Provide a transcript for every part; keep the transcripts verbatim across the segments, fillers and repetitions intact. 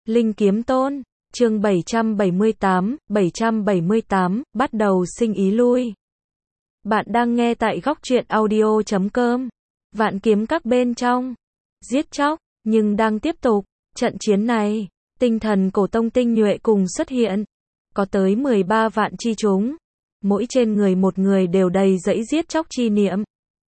Linh Kiếm Tôn, chương bảy trăm bảy mươi tám, bảy trăm bảy mươi tám, bắt đầu sinh ý lui. Bạn đang nghe tại góc truyện audio chấm com. Vạn kiếm các bên trong, giết chóc, nhưng đang tiếp tục. Trận chiến này, tinh thần cổ tông tinh nhuệ cùng xuất hiện. Có tới mười ba vạn chi chúng. Mỗi trên người một người đều đầy dẫy giết chóc chi niệm.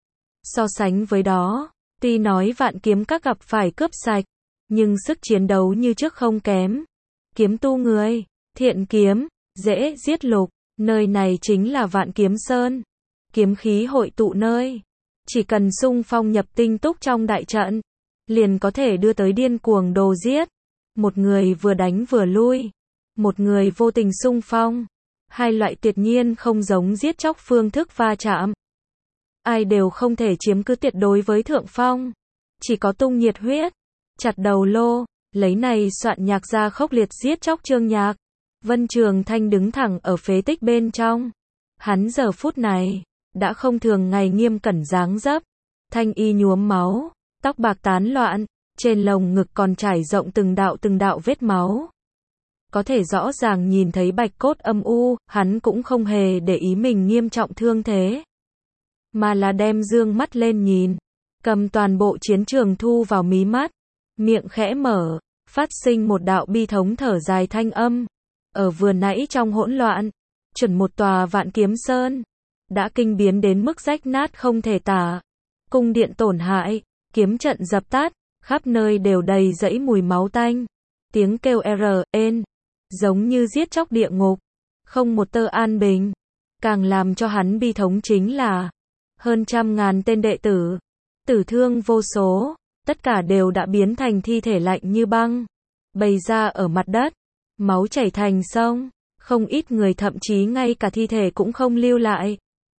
So sánh với đó, tuy nói vạn kiếm các gặp phải cướp sạch, nhưng sức chiến đấu như trước không kém. Kiếm tu người, thiện kiếm, dễ giết lục, nơi này chính là Vạn Kiếm Sơn. Kiếm khí hội tụ nơi, chỉ cần xung phong nhập tinh túc trong đại trận, liền có thể đưa tới điên cuồng đồ giết. Một người vừa đánh vừa lui, một người vô tình xung phong. Hai loại tuyệt nhiên không giống giết chóc phương thức va chạm. Ai đều không thể chiếm cứ tuyệt đối với thượng phong. Chỉ có tung nhiệt huyết, chặt đầu lô, lấy này soạn nhạc ra khốc liệt giết chóc chương nhạc. Vân Trường Thanh đứng thẳng ở phế tích bên trong. Hắn giờ phút này, đã không thường ngày nghiêm cẩn dáng dấp. Thanh y nhuốm máu, tóc bạc tán loạn, trên lồng ngực còn trải rộng từng đạo từng đạo vết máu. Có thể rõ ràng nhìn thấy bạch cốt âm u, hắn cũng không hề để ý mình nghiêm trọng thương thế. Mà là đem dương mắt lên nhìn, cầm toàn bộ chiến trường thu vào mí mắt, miệng khẽ mở, phát sinh một đạo bi thống thở dài thanh âm. Ở vừa nãy trong hỗn loạn, chuẩn một tòa Vạn Kiếm Sơn, đã kinh biến đến mức rách nát không thể tả. Cung điện tổn hại, kiếm trận dập tắt, khắp nơi đều đầy dẫy mùi máu tanh. Tiếng kêu rên, giống như giết chóc địa ngục, không một tơ an bình. Càng làm cho hắn bi thống chính là, hơn trăm ngàn tên đệ tử, tử thương vô số, tất cả đều đã biến thành thi thể lạnh như băng, bày ra ở mặt đất, máu chảy thành sông, không ít người thậm chí ngay cả thi thể cũng không lưu lại.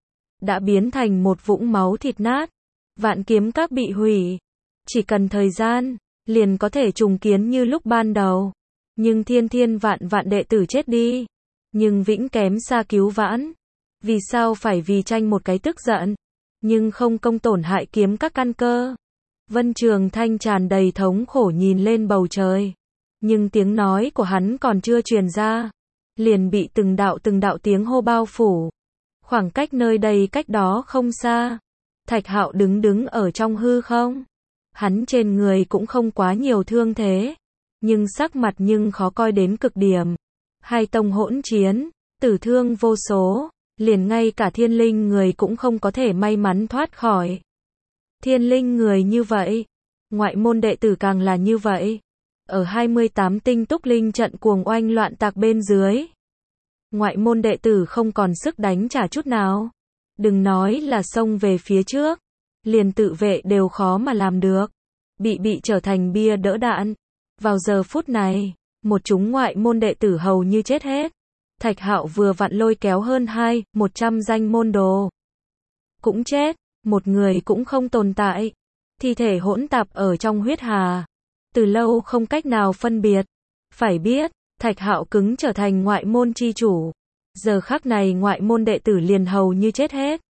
Đã biến thành một vũng máu thịt nát, Vạn kiếm các bị hủy. Chỉ cần thời gian, liền có thể trùng kiến như lúc ban đầu. Nhưng thiên thiên vạn vạn đệ tử chết đi, nhưng vĩnh kém xa cứu vãn. Vì sao phải vì tranh một cái tức giận, nhưng không công tổn hại kiếm các căn cơ. Vân Trường Thanh tràn đầy thống khổ nhìn lên bầu trời, nhưng tiếng nói của hắn còn chưa truyền ra, liền bị từng đạo từng đạo tiếng hô bao phủ. Khoảng cách nơi đây cách đó không xa, Thạch Hạo đứng đứng ở trong hư không. Hắn trên người cũng không quá nhiều thương thế, nhưng sắc mặt nhưng khó coi đến cực điểm. Hai tông hỗn chiến, tử thương vô số, liền ngay cả thiên linh người cũng không có thể may mắn thoát khỏi. Thiên linh người như vậy, ngoại môn đệ tử càng là như vậy. Ở hai mươi tám tinh túc linh trận cuồng oanh loạn tạc bên dưới, ngoại môn đệ tử không còn sức đánh trả chút nào. Đừng nói là xông về phía trước, liền tự vệ đều khó mà làm được. Bị bị trở thành bia đỡ đạn. Vào giờ phút này, một chúng ngoại môn đệ tử hầu như chết hết. Thạch Hạo vừa vặn lôi kéo hơn hai, một trăm danh môn đồ. Cũng chết, một người cũng không tồn tại. Thi thể hỗn tạp ở trong huyết hà. Từ lâu không cách nào phân biệt. Phải biết, Thạch Hạo cứng trở thành ngoại môn chi chủ. Giờ khắc này ngoại môn đệ tử liền hầu như chết hết.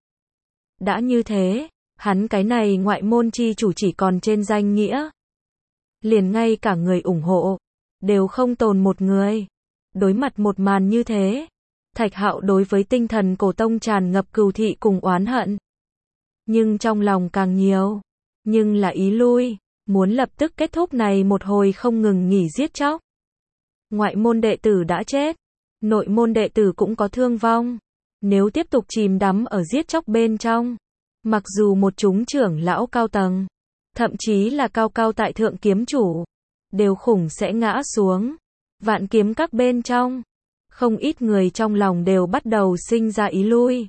Đã như thế, hắn cái này ngoại môn chi chủ chỉ còn trên danh nghĩa. Liền ngay cả người ủng hộ, đều không tồn một người. Đối mặt một màn như thế, Thạch Hạo đối với tinh thần cổ tông tràn ngập cừu thị cùng oán hận. Nhưng trong lòng càng nhiều, nhưng là ý lui, muốn lập tức kết thúc này một hồi không ngừng nghỉ giết chóc. Ngoại môn đệ tử đã chết, nội môn đệ tử cũng có thương vong. Nếu tiếp tục chìm đắm ở giết chóc bên trong, mặc dù một chúng trưởng lão cao tầng, thậm chí là cao cao tại thượng kiếm chủ, đều khủng sẽ ngã xuống. Vạn kiếm các bên trong, không ít người trong lòng đều bắt đầu sinh ra ý lui.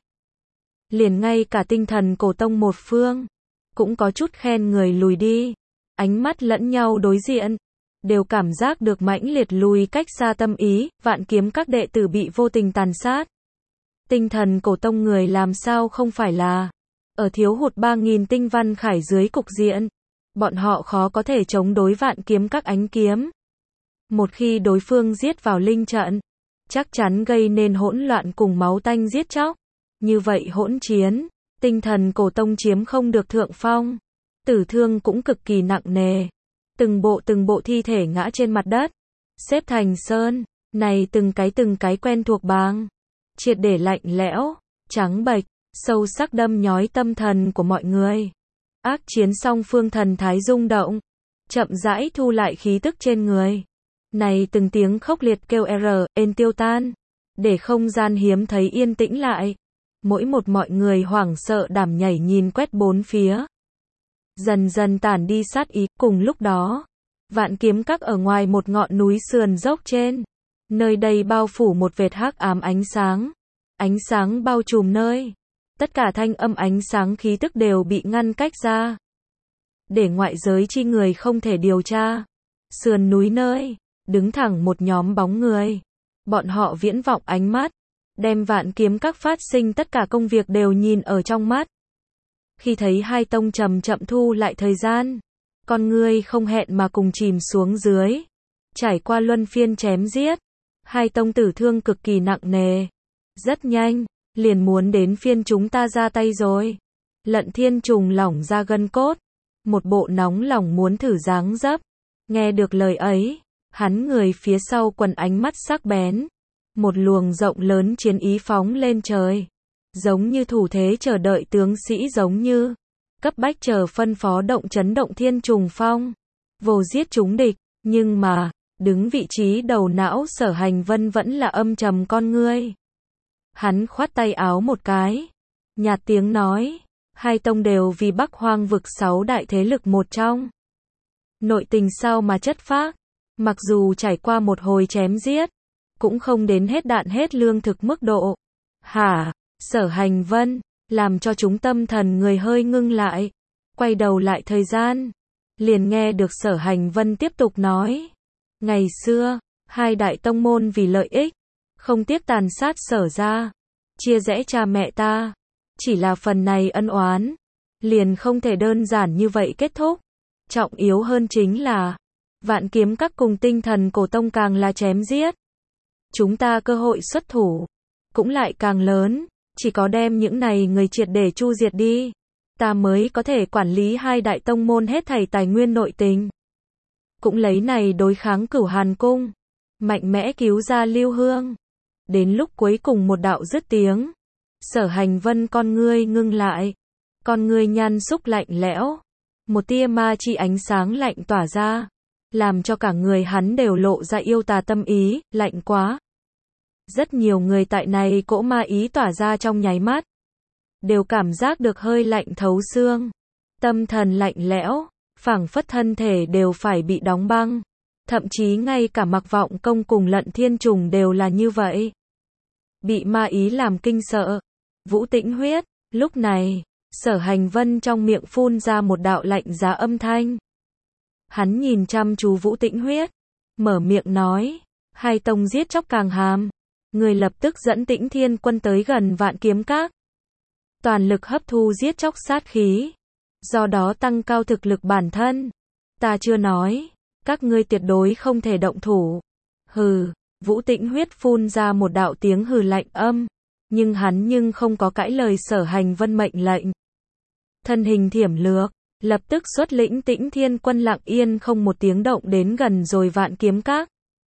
Liền ngay cả tinh thần cổ tông một phương, cũng có chút khen người lùi đi. Ánh mắt lẫn nhau đối diện, đều cảm giác được mãnh liệt lùi cách xa tâm ý. Vạn kiếm các đệ tử bị vô tình tàn sát. Tinh thần cổ tông người làm sao không phải là ở thiếu hụt ba nghìn tinh văn khải dưới cục diện, bọn họ khó có thể chống đối vạn kiếm các ánh kiếm. Một khi đối phương giết vào linh trận, chắc chắn gây nên hỗn loạn cùng máu tanh giết chóc. Như vậy hỗn chiến, tinh thần cổ tông chiếm không được thượng phong, tử thương cũng cực kỳ nặng nề. Từng bộ từng bộ thi thể ngã trên mặt đất, xếp thành sơn, này từng cái từng cái quen thuộc bang, triệt để lạnh lẽo, trắng bệch, sâu sắc đâm nhói tâm thần của mọi người. Ác chiến song phương thần thái rung động, chậm rãi thu lại khí tức trên người. Này từng tiếng khốc liệt kêu R, ên tiêu tan, để không gian hiếm thấy yên tĩnh lại. Mỗi một mọi người hoảng sợ đảm nhảy nhìn quét bốn phía. Dần dần tản đi sát ý, cùng lúc đó, Vạn Kiếm Các ở ngoài một ngọn núi sườn dốc trên. Nơi đây bao phủ một vệt hắc ám ánh sáng. Ánh sáng bao trùm nơi. Tất cả thanh âm ánh sáng khí tức đều bị ngăn cách ra. Để ngoại giới chi người không thể điều tra. Sườn núi nơi, đứng thẳng một nhóm bóng người. Bọn họ viễn vọng ánh mắt, đem Vạn Kiếm Các phát sinh tất cả công việc đều nhìn ở trong mắt. Khi thấy hai tông chậm chậm thu lại thời gian, con ngươi không hẹn mà cùng chìm xuống dưới. Trải qua luân phiên chém giết, hai tông tử thương cực kỳ nặng nề. Rất nhanh, liền muốn đến phiên chúng ta ra tay rồi. Lận Thiên Trùng lỏng ra gân cốt, một bộ nóng lòng muốn thử dáng dấp. Nghe được lời ấy, hắn người phía sau quần ánh mắt sắc bén. Một luồng rộng lớn chiến ý phóng lên trời. Giống như thủ thế chờ đợi tướng sĩ, giống như cấp bách chờ phân phó động chấn động Thiên Trùng Phong. Vô giết chúng địch, nhưng mà, đứng vị trí đầu não Sở Hành Vân vẫn là âm trầm con ngươi. Hắn khoát tay áo một cái, nhạt tiếng nói, hai tông đều vì Bắc Hoang vực sáu đại thế lực một trong. Nội tình sao mà chất phác, mặc dù trải qua một hồi chém giết, cũng không đến hết đạn hết lương thực mức độ. Hả, Sở Hành Vân, làm cho chúng tâm thần người hơi ngưng lại, quay đầu lại thời gian, liền nghe được Sở Hành Vân tiếp tục nói. Ngày xưa, hai đại tông môn vì lợi ích, không tiếc tàn sát Sở gia, chia rẽ cha mẹ ta. Chỉ là phần này ân oán, liền không thể đơn giản như vậy kết thúc. Trọng yếu hơn chính là, Vạn Kiếm Các cùng Tinh Thần Cổ Tông càng là chém giết. Chúng ta cơ hội xuất thủ, cũng lại càng lớn. Chỉ có đem những này người triệt để chu diệt đi, ta mới có thể quản lý hai đại tông môn hết thảy tài nguyên nội tình. Cũng lấy này đối kháng Cửu Hàn Cung, mạnh mẽ cứu ra Lưu Hương. Đến lúc cuối cùng một đạo dứt tiếng, Sở Hành Vân con ngươi ngưng lại, con ngươi nhan xúc lạnh lẽo, một tia ma chi ánh sáng lạnh tỏa ra, làm cho cả người hắn đều lộ ra yêu tà tâm ý, lạnh quá. Rất nhiều người tại này cỗ ma ý tỏa ra trong nháy mắt, đều cảm giác được hơi lạnh thấu xương, tâm thần lạnh lẽo, phảng phất thân thể đều phải bị đóng băng. Thậm chí ngay cả Mặc Vọng Công cùng Lận Thiên Trùng đều là như vậy. Bị ma ý làm kinh sợ. Vũ Tĩnh Huyết, lúc này, Sở Hành Vân trong miệng phun ra một đạo lạnh giá âm thanh. Hắn nhìn chăm chú Vũ Tĩnh Huyết, mở miệng nói, hai tông giết chóc càng hàm, người lập tức dẫn Tĩnh Thiên Quân tới gần Vạn Kiếm Các. Toàn lực hấp thu giết chóc sát khí, do đó tăng cao thực lực bản thân. Ta chưa nói, các ngươi tuyệt đối không thể động thủ. Hừ, Vũ Tĩnh Huyết phun ra một đạo tiếng hừ lạnh âm, nhưng hắn nhưng không có cãi lời Sở Hành Vân mệnh lệnh. Thân hình thiểm lược, lập tức xuất lĩnh Tĩnh Thiên Quân lặng yên không một tiếng động đến gần rồi Vạn Kiếm Các.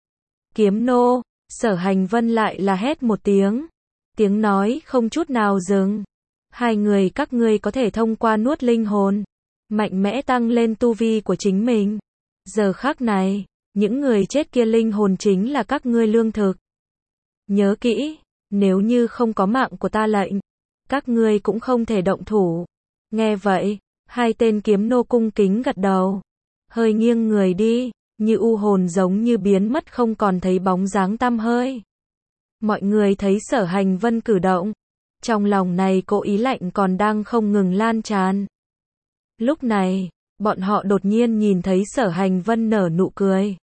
Kiếm nô, Sở Hành Vân lại là hét một tiếng. Tiếng nói không chút nào dừng. Hai người các ngươi có thể thông qua nuốt linh hồn, mạnh mẽ tăng lên tu vi của chính mình. Giờ khắc này, những người chết kia linh hồn chính là các ngươi lương thực. Nhớ kỹ, nếu như không có mạng của ta lệnh, các ngươi cũng không thể động thủ. Nghe vậy, hai tên kiếm nô cung kính gật đầu, hơi nghiêng người đi, như u hồn giống như biến mất không còn thấy bóng dáng tăm hơi. Mọi người thấy Sở Hành Vân cử động, trong lòng này cỗ ý lạnh còn đang không ngừng lan tràn. Lúc này, bọn họ đột nhiên nhìn thấy Sở Hành Vân nở nụ cười.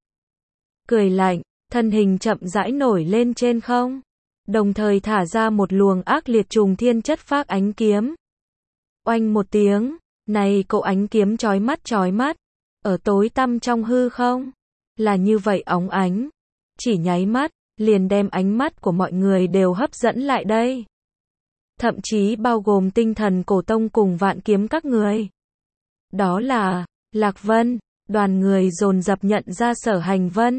Cười lạnh, thân hình chậm rãi nổi lên trên không, đồng thời thả ra một luồng ác liệt trùng thiên chất phác ánh kiếm. Oanh một tiếng, này cỗ ánh kiếm chói mắt chói mắt, ở tối tăm trong hư không, là như vậy óng ánh, chỉ nháy mắt, liền đem ánh mắt của mọi người đều hấp dẫn lại đây. Thậm chí bao gồm Tinh Thần Cổ Tông cùng Vạn Kiếm Các người. Đó là Lạc Vân, đoàn người dồn dập nhận ra Sở Hành Vân.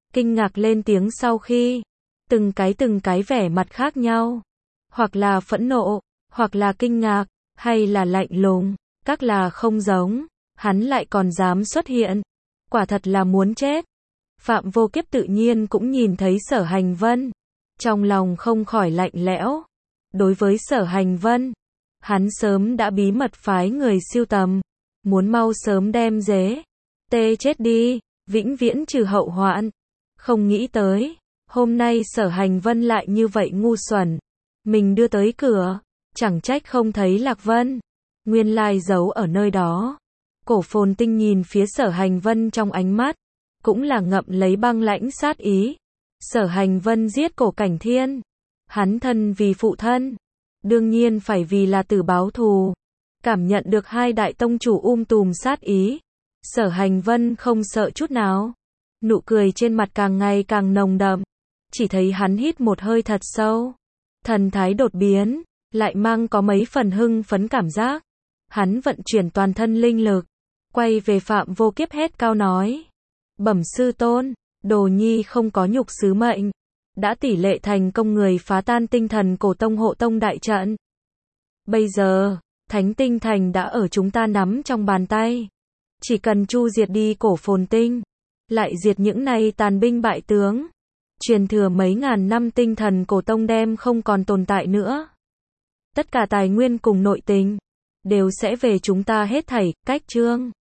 kinh ngạc lên tiếng sau khi từng cái từng cái vẻ mặt khác nhau, hoặc là phẫn nộ, hoặc là kinh ngạc, hay là lạnh lùng, các là không giống, hắn lại còn dám xuất hiện, quả thật là muốn chết. Phạm Vô Kiếp tự nhiên cũng nhìn thấy Sở Hành Vân, trong lòng không khỏi lạnh lẽo. Đối với Sở Hành Vân, hắn sớm đã bí mật phái người siêu tầm, muốn mau sớm đem dế tê chết đi, vĩnh viễn trừ hậu hoạn. Không nghĩ tới, hôm nay Sở Hành Vân lại như vậy ngu xuẩn, mình đưa tới cửa, chẳng trách không thấy Lạc Vân, nguyên lai giấu ở nơi đó. Cổ Phồn Tinh nhìn phía Sở Hành Vân trong ánh mắt, cũng là ngậm lấy băng lãnh sát ý. Sở Hành Vân giết Cổ Cảnh Thiên, hắn thân vì phụ thân, đương nhiên phải vì là tử báo thù. Cảm nhận được hai đại tông chủ um tùm sát ý, Sở Hành Vân không sợ chút nào, nụ cười trên mặt càng ngày càng nồng đậm. Chỉ thấy hắn hít một hơi thật sâu, thần thái đột biến, lại mang có mấy phần hưng phấn cảm giác. Hắn vận chuyển toàn thân linh lực, quay về Phạm Vô Kiếp hét cao nói: Bẩm sư tôn, đồ nhi không có nhục sứ mệnh, đã tỷ lệ thành công người phá tan tinh thần cổ tông hộ tông đại trận. Bây giờ, Thánh Tinh Thành đã ở chúng ta nắm trong bàn tay. Chỉ cần chu diệt đi Cổ Phồn Tinh, lại diệt những này tàn binh bại tướng, truyền thừa mấy ngàn năm tinh thần cổ tông đem không còn tồn tại nữa. Tất cả tài nguyên cùng nội tình đều sẽ về chúng ta hết thảy. Cách chương